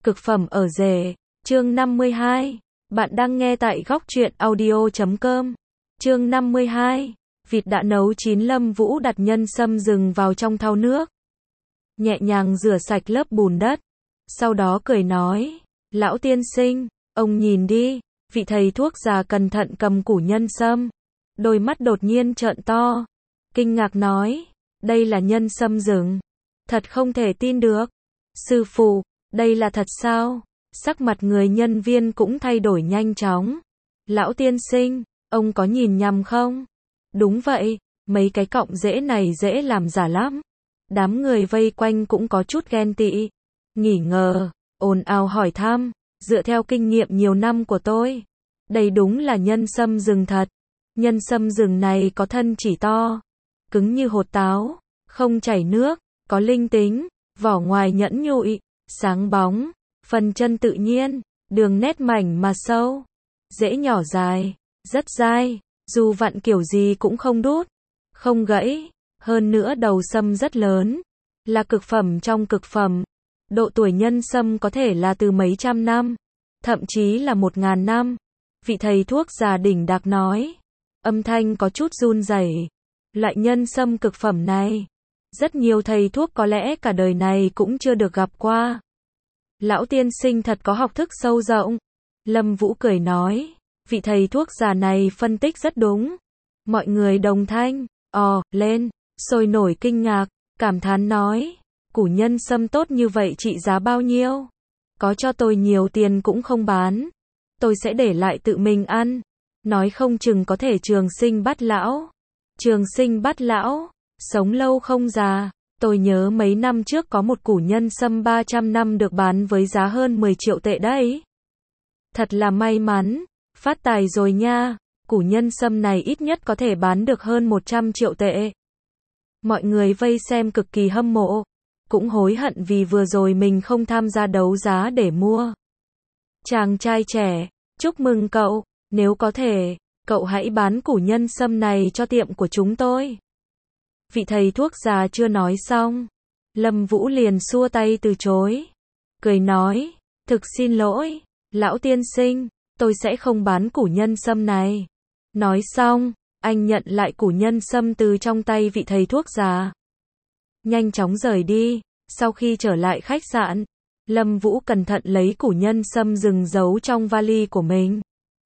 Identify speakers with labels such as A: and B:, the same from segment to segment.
A: Cực phẩm ở rể, chương 52. Bạn đang nghe tại góc truyện audio.com. Chương 52. Vịt đã nấu chín. Lâm Vũ đặt nhân sâm rừng vào trong thau nước. Nhẹ nhàng rửa sạch lớp bùn đất. Sau đó cười nói, lão tiên sinh, ông nhìn đi. Vị thầy thuốc già cẩn thận cầm củ nhân sâm. Đôi mắt đột nhiên trợn to. Kinh ngạc nói, đây là nhân sâm rừng. Thật không thể tin được. Sư phụ, đây là thật sao? Sắc mặt người nhân viên cũng thay đổi nhanh chóng. Lão tiên sinh, ông có nhìn nhầm không? Đúng vậy, mấy cái cọng rễ này dễ làm giả lắm. Đám người vây quanh cũng có chút ghen tị, nghi ngờ, ồn ào hỏi thăm. Dựa theo kinh nghiệm nhiều năm của tôi, đây đúng là nhân sâm rừng thật. Nhân sâm rừng này có thân chỉ to, cứng như hột táo, không chảy nước, có linh tính, vỏ ngoài nhẵn nhụi, sáng bóng, phần chân tự nhiên, đường nét mảnh mà sâu, rễ nhỏ dài, rất dai, dù vặn kiểu gì cũng không đút, không gãy, hơn nữa đầu sâm rất lớn, là cực phẩm trong cực phẩm. Độ tuổi nhân sâm có thể là từ mấy trăm năm, thậm chí là 1000 năm. Vị thầy thuốc già đỉnh đạc nói, âm thanh có chút run rẩy. Loại nhân sâm cực phẩm này, rất nhiều thầy thuốc có lẽ cả đời này cũng chưa được gặp qua. Lão tiên sinh thật có học thức sâu rộng. Lâm Vũ cười nói, vị thầy thuốc già này phân tích rất đúng. Mọi người đồng thanh, lên, sôi nổi kinh ngạc, cảm thán nói, củ nhân sâm tốt như vậy trị giá bao nhiêu? Có cho tôi nhiều tiền cũng không bán. Tôi sẽ để lại tự mình ăn. Nói không chừng có thể trường sinh bất lão. Trường sinh bất lão, sống lâu không già. Tôi nhớ mấy năm trước có một củ nhân sâm 300 năm được bán với giá hơn 10 triệu tệ đấy. Thật là may mắn, phát tài rồi nha. Củ nhân sâm này ít nhất có thể bán được hơn 100 triệu tệ. Mọi người vây xem cực kỳ hâm mộ, cũng hối hận vì vừa rồi mình không tham gia đấu giá để mua. Chàng trai trẻ, chúc mừng cậu, nếu có thể, cậu hãy bán củ nhân sâm này cho tiệm của chúng tôi. Vị thầy thuốc già chưa nói xong, Lâm Vũ liền xua tay từ chối, cười nói, thực xin lỗi, lão tiên sinh, tôi sẽ không bán củ nhân sâm này. Nói xong, anh nhận lại củ nhân sâm từ trong tay vị thầy thuốc già, nhanh chóng rời đi. Sau khi trở lại khách sạn, Lâm Vũ cẩn thận lấy củ nhân sâm rừng giấu trong vali của mình.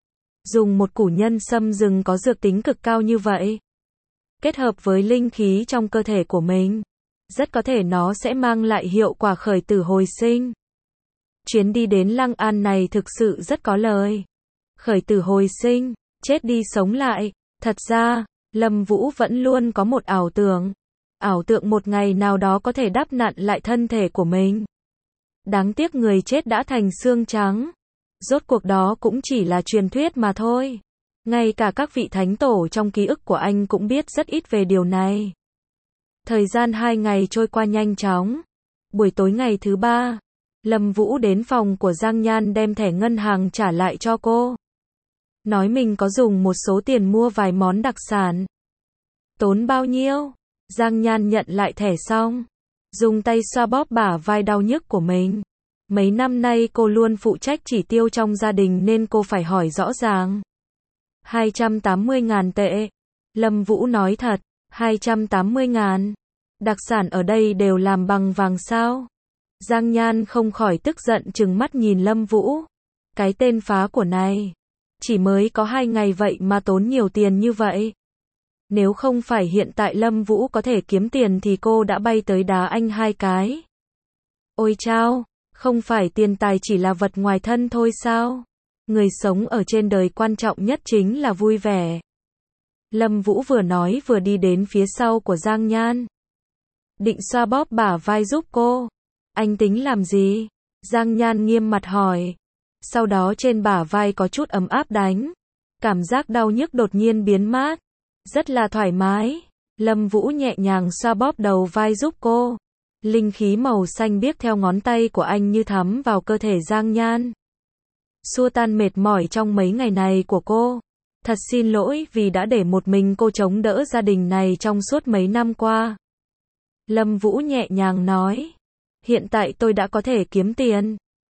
A: Dùng một củ nhân sâm rừng có dược tính cực cao như vậy, kết hợp với linh khí trong cơ thể của mình, rất có thể nó sẽ mang lại hiệu quả khởi tử hồi sinh. Chuyến đi đến Lăng An này thực sự rất có lời. Khởi tử hồi sinh, chết đi sống lại. Thật ra, Lâm Vũ vẫn luôn có một ảo tưởng một ngày nào đó có thể đắp nặn lại thân thể của mình. Đáng tiếc người chết đã thành xương trắng. Rốt cuộc đó cũng chỉ là truyền thuyết mà thôi. Ngay cả các vị thánh tổ trong ký ức của anh cũng biết rất ít về điều này. Thời gian 2 ngày trôi qua nhanh chóng. Buổi tối ngày thứ 3, Lâm Vũ đến phòng của Giang Nhan đem thẻ ngân hàng trả lại cho cô. Nói mình có dùng một số tiền mua vài món đặc sản. Tốn bao nhiêu? Giang Nhan nhận lại thẻ xong, dùng tay xoa bóp bả vai đau nhức của mình. Mấy năm nay cô luôn phụ trách chỉ tiêu trong gia đình nên cô phải hỏi rõ ràng. 280.000 tệ. Lâm Vũ nói thật, 280.000. Đặc sản ở đây đều làm bằng vàng sao? Giang Nhan không khỏi tức giận trừng mắt nhìn Lâm Vũ. Cái tên phá của này, chỉ mới có 2 ngày vậy mà tốn nhiều tiền như vậy. Nếu không phải hiện tại Lâm Vũ có thể kiếm tiền thì cô đã bay tới đá anh 2 cái. Ôi chao, không phải tiền tài chỉ là vật ngoài thân thôi sao? Người sống ở trên đời quan trọng nhất chính là vui vẻ. Lâm Vũ vừa nói vừa đi đến phía sau của Giang Nhan, định xoa bóp bả vai giúp cô. Anh tính làm gì? Giang Nhan nghiêm mặt hỏi. Sau đó trên bả vai có chút ấm áp đánh. Cảm giác đau nhức đột nhiên biến mất. Rất là thoải mái. Lâm Vũ nhẹ nhàng xoa bóp đầu vai giúp cô. Linh khí màu xanh biếc theo ngón tay của anh như thấm vào cơ thể Giang Nhan, xua tan mệt mỏi trong mấy ngày này của cô. Thật xin lỗi vì đã để một mình cô chống đỡ gia đình này trong suốt mấy năm qua. Lâm Vũ nhẹ nhàng nói. Hiện tại tôi đã có thể kiếm tiền.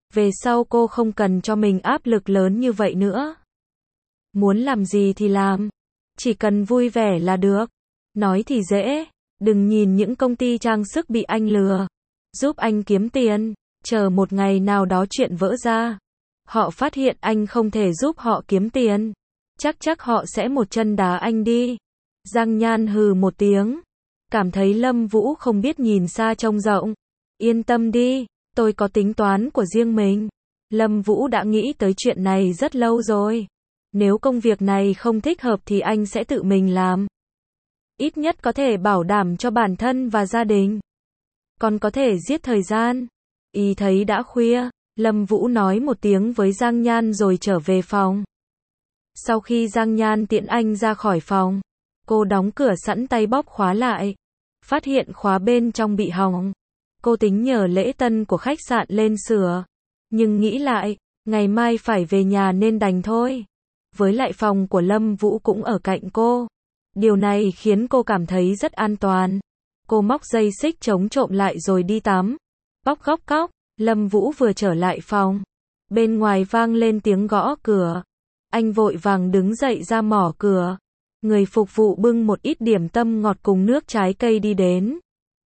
A: Về sau cô không cần cho mình áp lực lớn như vậy nữa. Muốn làm gì thì làm. Chỉ cần vui vẻ là được. Nói thì dễ. Đừng nhìn những công ty trang sức bị anh lừa. Giúp anh kiếm tiền. Chờ một ngày nào đó chuyện vỡ ra. Họ phát hiện anh không thể giúp họ kiếm tiền. Chắc họ sẽ một chân đá anh đi. Giang Nhan hừ một tiếng. Cảm thấy Lâm Vũ không biết nhìn xa trông rộng. Yên tâm đi, tôi có tính toán của riêng mình. Lâm Vũ đã nghĩ tới chuyện này rất lâu rồi. Nếu công việc này không thích hợp thì anh sẽ tự mình làm. Ít nhất có thể bảo đảm cho bản thân và gia đình. Còn có thể giết thời gian. Ý thấy đã khuya, Lâm Vũ nói một tiếng với Giang Nhan rồi trở về phòng. Sau khi Giang Nhan tiễn anh ra khỏi phòng, cô đóng cửa sẵn tay bóp khóa lại. Phát hiện khóa bên trong bị hỏng. Cô tính nhờ lễ tân của khách sạn lên sửa. Nhưng nghĩ lại, ngày mai phải về nhà nên đành thôi. Với lại phòng của Lâm Vũ cũng ở cạnh cô. Điều này khiến cô cảm thấy rất an toàn. Cô móc dây xích chống trộm lại rồi đi tắm. Bóc góc cóc, Lâm Vũ vừa trở lại phòng. Bên ngoài vang lên tiếng gõ cửa. Anh vội vàng đứng dậy ra mở cửa. Người phục vụ bưng một ít điểm tâm ngọt cùng nước trái cây đi đến.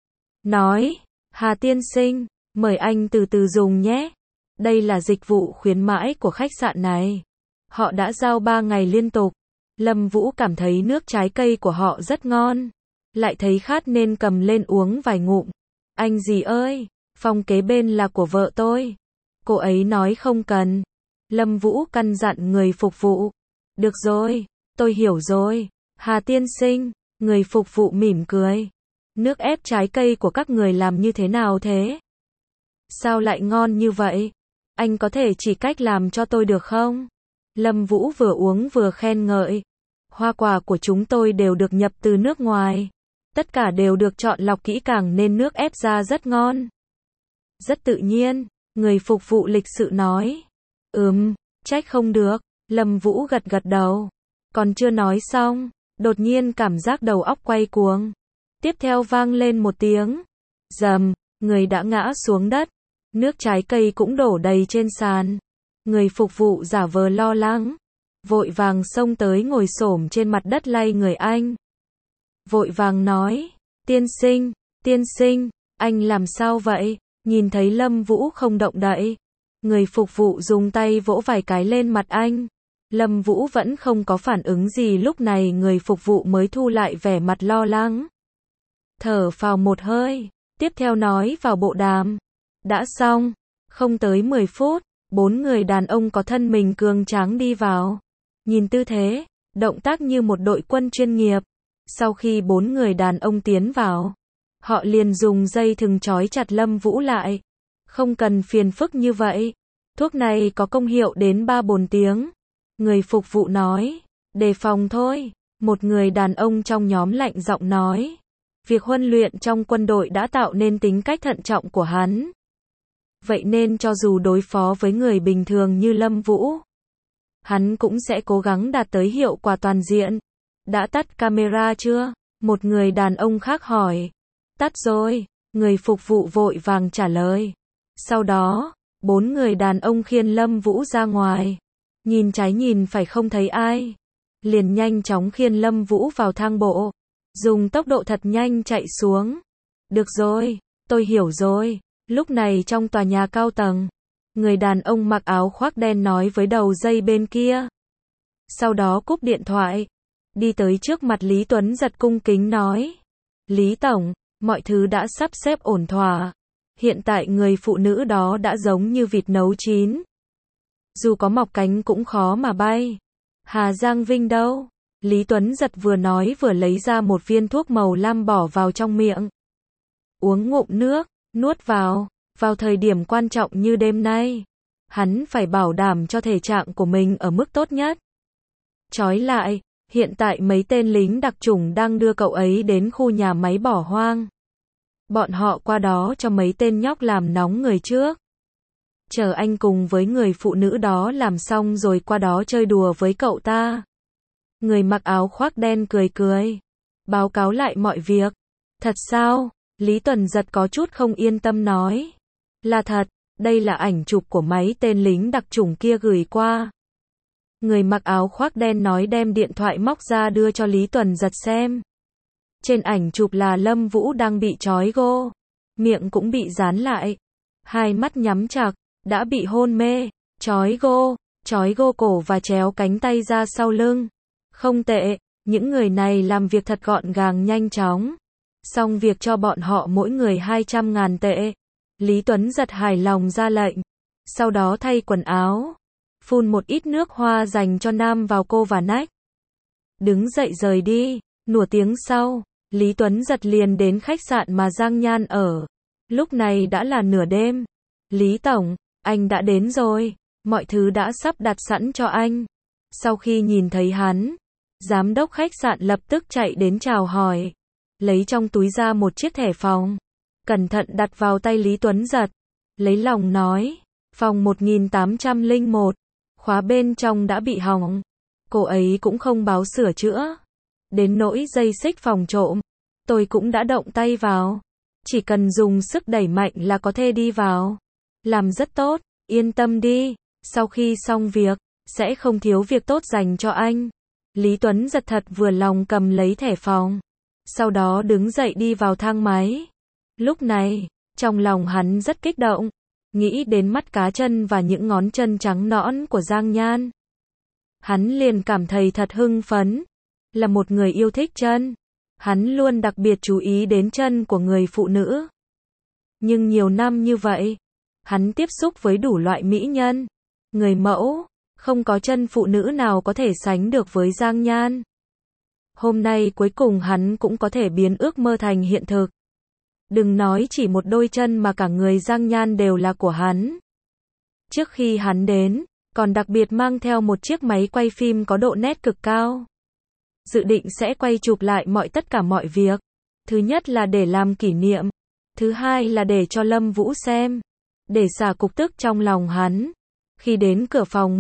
A: Nói, Hà tiên sinh, mời anh từ từ dùng nhé. Đây là dịch vụ khuyến mãi của khách sạn này. Họ đã giao 3 ngày liên tục. Lâm Vũ cảm thấy nước trái cây của họ rất ngon. Lại thấy khát nên cầm lên uống vài ngụm. Anh dì ơi, phòng kế bên là của vợ tôi. Cô ấy nói không cần. Lâm Vũ căn dặn người phục vụ. Được rồi, tôi hiểu rồi. Hà tiên sinh, người phục vụ mỉm cười. Nước ép trái cây của các người làm như thế nào thế? Sao lại ngon như vậy? Anh có thể chỉ cách làm cho tôi được không? Lâm Vũ vừa uống vừa khen ngợi. Hoa quả của chúng tôi đều được nhập từ nước ngoài. Tất cả đều được chọn lọc kỹ càng nên nước ép ra rất ngon. Rất tự nhiên, người phục vụ lịch sự nói. Trách không được. Lâm Vũ gật gật đầu. Còn chưa nói xong, đột nhiên cảm giác đầu óc quay cuồng. Tiếp theo vang lên một tiếng. Rầm, người đã ngã xuống đất. Nước trái cây cũng đổ đầy trên sàn. Người phục vụ giả vờ lo lắng. Vội vàng xông tới ngồi xổm trên mặt đất lay người anh. Vội vàng nói. Tiên sinh, anh làm sao vậy? Nhìn thấy Lâm Vũ không động đậy. Người phục vụ dùng tay vỗ vài cái lên mặt anh. Lâm Vũ vẫn không có phản ứng gì, lúc này người phục vụ mới thu lại vẻ mặt lo lắng. Thở phào một hơi, tiếp theo nói vào bộ đàm. Đã xong, không tới 10 phút, 4 người đàn ông có thân mình cường tráng đi vào. Nhìn tư thế, động tác như một đội quân chuyên nghiệp. Sau khi 4 người đàn ông tiến vào, họ liền dùng dây thừng trói chặt Lâm Vũ lại. Không cần phiền phức như vậy. Thuốc này có công hiệu đến 3-4 tiếng. Người phục vụ nói. Đề phòng thôi. Một người đàn ông trong nhóm lạnh giọng nói. Việc huấn luyện trong quân đội đã tạo nên tính cách thận trọng của hắn. Vậy nên cho dù đối phó với người bình thường như Lâm Vũ, hắn cũng sẽ cố gắng đạt tới hiệu quả toàn diện. Đã tắt camera chưa? Một người đàn ông khác hỏi. Tắt rồi. Người phục vụ vội vàng trả lời. Sau đó, 4 người đàn ông khiêng Lâm Vũ ra ngoài. Nhìn trái nhìn phải không thấy ai. Liền nhanh chóng khiêng Lâm Vũ vào thang bộ. Dùng tốc độ thật nhanh chạy xuống. Được rồi, tôi hiểu rồi. Lúc này trong tòa nhà cao tầng, người đàn ông mặc áo khoác đen nói với đầu dây bên kia. Sau đó cúp điện thoại. Đi tới trước mặt Lý Tuấn Giật cung kính nói. Lý Tổng, mọi thứ đã sắp xếp ổn thỏa. Hiện tại người phụ nữ đó đã giống như vịt nấu chín. Dù có mọc cánh cũng khó mà bay. Hà Giang Vinh đâu? Lý Tuấn Giật vừa nói vừa lấy ra một viên thuốc màu lam bỏ vào trong miệng. Uống ngụm nước, nuốt vào. Vào thời điểm quan trọng như đêm nay, hắn phải bảo đảm cho thể trạng của mình ở mức tốt nhất. Trói lại, hiện tại mấy tên lính đặc chủng đang đưa cậu ấy đến khu nhà máy bỏ hoang. Bọn họ qua đó cho mấy tên nhóc làm nóng người trước. Chờ anh cùng với người phụ nữ đó làm xong rồi qua đó chơi đùa với cậu ta. Người mặc áo khoác đen cười cười. Báo cáo lại mọi việc. Thật sao? Lý Tuấn Giật có chút không yên tâm nói. Là thật, Đây là ảnh chụp của máy tên lính đặc chủng kia gửi qua. Người mặc áo khoác đen nói đem điện thoại móc ra đưa cho Lý Tuần Giật xem. Trên ảnh chụp là Lâm Vũ đang bị trói gô. Miệng cũng bị dán lại. Hai mắt nhắm chặt, đã bị hôn mê. Trói gô cổ và chéo cánh tay ra sau lưng. Không tệ, những người này làm việc thật gọn gàng nhanh chóng. Xong việc cho bọn họ mỗi người 200.000 tệ. Lý Tuấn Giật hài lòng ra lệnh. Sau đó thay quần áo. Phun một ít nước hoa dành cho nam vào cô và nách. Đứng dậy rời đi. Nửa tiếng sau, Lý Tuấn Giật liền đến khách sạn mà Giang Nhan ở. Lúc này đã là nửa đêm. Lý Tổng, anh đã đến rồi. Mọi thứ đã sắp đặt sẵn cho anh. Sau khi nhìn thấy hắn, giám đốc khách sạn lập tức chạy đến chào hỏi. Lấy trong túi ra một chiếc thẻ phòng. Cẩn thận đặt vào tay Lý Tuấn Giật. Lấy lòng nói, phòng 1801. Khóa bên trong đã bị hỏng. Cô ấy cũng không báo sửa chữa. Đến nỗi dây xích phòng trộm, tôi cũng đã động tay vào. Chỉ cần dùng sức đẩy mạnh là có thể đi vào. Làm rất tốt, yên tâm đi. Sau khi xong việc, sẽ không thiếu việc tốt dành cho anh. Lý Tuấn Giật thật vừa lòng cầm lấy thẻ phòng. Sau đó đứng dậy đi vào thang máy. Lúc này, trong lòng hắn rất kích động. Nghĩ đến mắt cá chân và những ngón chân trắng nõn của Giang Nhan. Hắn liền cảm thấy thật hưng phấn. Là một người yêu thích chân. Hắn luôn đặc biệt chú ý đến chân của người phụ nữ. Nhưng nhiều năm như vậy, hắn tiếp xúc với đủ loại mỹ nhân, người mẫu, không có chân phụ nữ nào có thể sánh được với Giang Nhan. Hôm nay cuối cùng hắn cũng có thể biến ước mơ thành hiện thực. Đừng nói chỉ một đôi chân mà cả người Giang Nhan đều là của hắn. Trước khi hắn đến, còn đặc biệt mang theo một chiếc máy quay phim có độ nét cực cao. Dự định sẽ quay chụp lại tất cả mọi việc. Thứ nhất là để làm kỷ niệm. Thứ hai là để cho Lâm Vũ xem. Để xả cục tức trong lòng hắn. Khi đến cửa phòng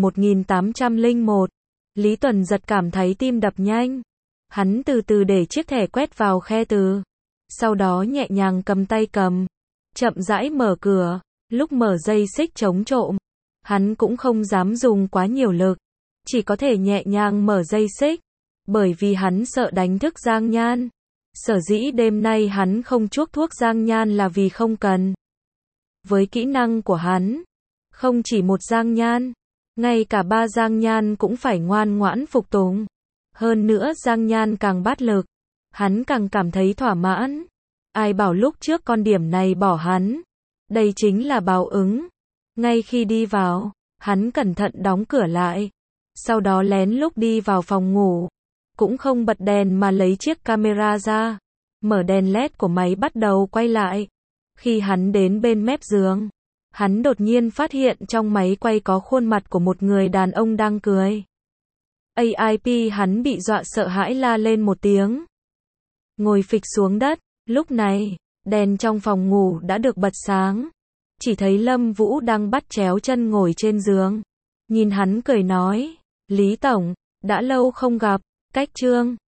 A: 1801, Lý Tuần Giật cảm thấy tim đập nhanh. Hắn từ từ để chiếc thẻ quét vào khe từ. Sau đó nhẹ nhàng cầm tay cầm. Chậm rãi mở cửa. Lúc mở dây xích chống trộm, hắn cũng không dám dùng quá nhiều lực. Chỉ có thể nhẹ nhàng mở dây xích. Bởi vì hắn sợ đánh thức Giang Nhan. Sở dĩ đêm nay hắn không chuốc thuốc Giang Nhan là vì không cần. Với kỹ năng của hắn, không chỉ một Giang Nhan, ngay cả ba Giang Nhan cũng phải ngoan ngoãn phục tùng. Hơn nữa Giang Nhan càng bát lực, hắn càng cảm thấy thỏa mãn. Ai bảo lúc trước con điểm này bỏ hắn. Đây chính là báo ứng. Ngay khi đi vào, hắn cẩn thận đóng cửa lại. Sau đó lén lút đi vào phòng ngủ. Cũng không bật đèn mà lấy chiếc camera ra. Mở đèn LED của máy bắt đầu quay lại. Khi hắn đến bên mép giường, hắn đột nhiên phát hiện trong máy quay có khuôn mặt của một người đàn ông đang cười. AIP hắn bị dọa sợ hãi la lên một tiếng. Ngồi phịch xuống đất. Lúc này, đèn trong phòng ngủ đã được bật sáng. Chỉ thấy Lâm Vũ đang bắt chéo chân ngồi trên giường. Nhìn hắn cười nói, Lý Tổng, đã lâu không gặp, cách chương